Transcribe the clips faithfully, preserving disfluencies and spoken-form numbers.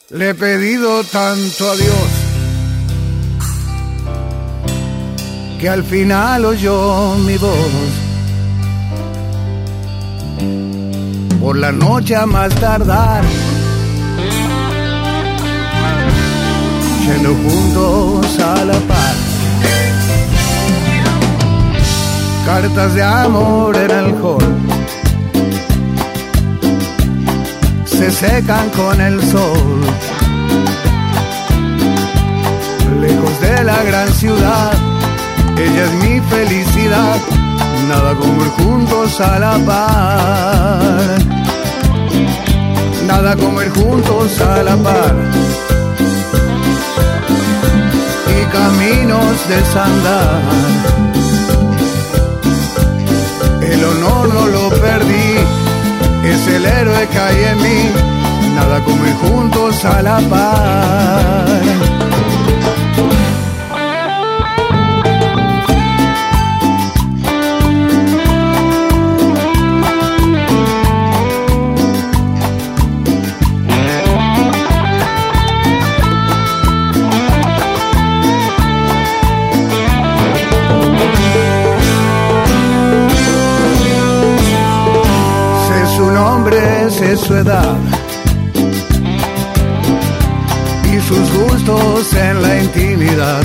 Le he pedido tanto a Dios que al final oyó mi voz. Por la noche a más tardar, yendo juntos a la par, cartas de amor en el hall se secan con el sol. Lejos de la gran ciudad, ella es mi felicidad. Nada como ir juntos a la par. Nada como ir juntos a la par. Y caminos desandar. El honor no lo perdí, es el héroe que hay en mí. Nada como ir juntos a la par. Sé su edad y sus gustos en la intimidad.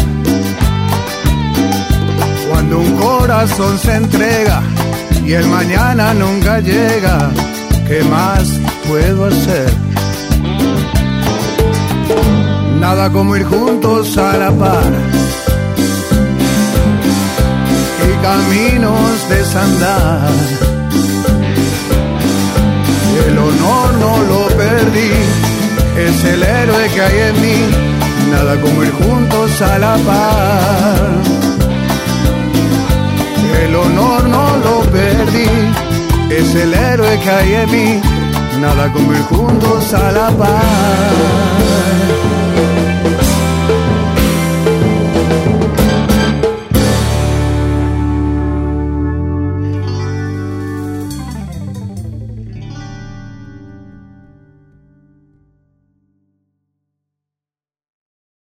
Cuando un corazón se entrega y el mañana nunca llega, ¿qué más puedo hacer? Nada como ir juntos a la par y caminos desandar. El honor no lo perdí, es el héroe que hay en mí. Nada como ir juntos a la par. El honor no lo perdí, es el héroe que hay en mí. Nada como ir juntos a la par.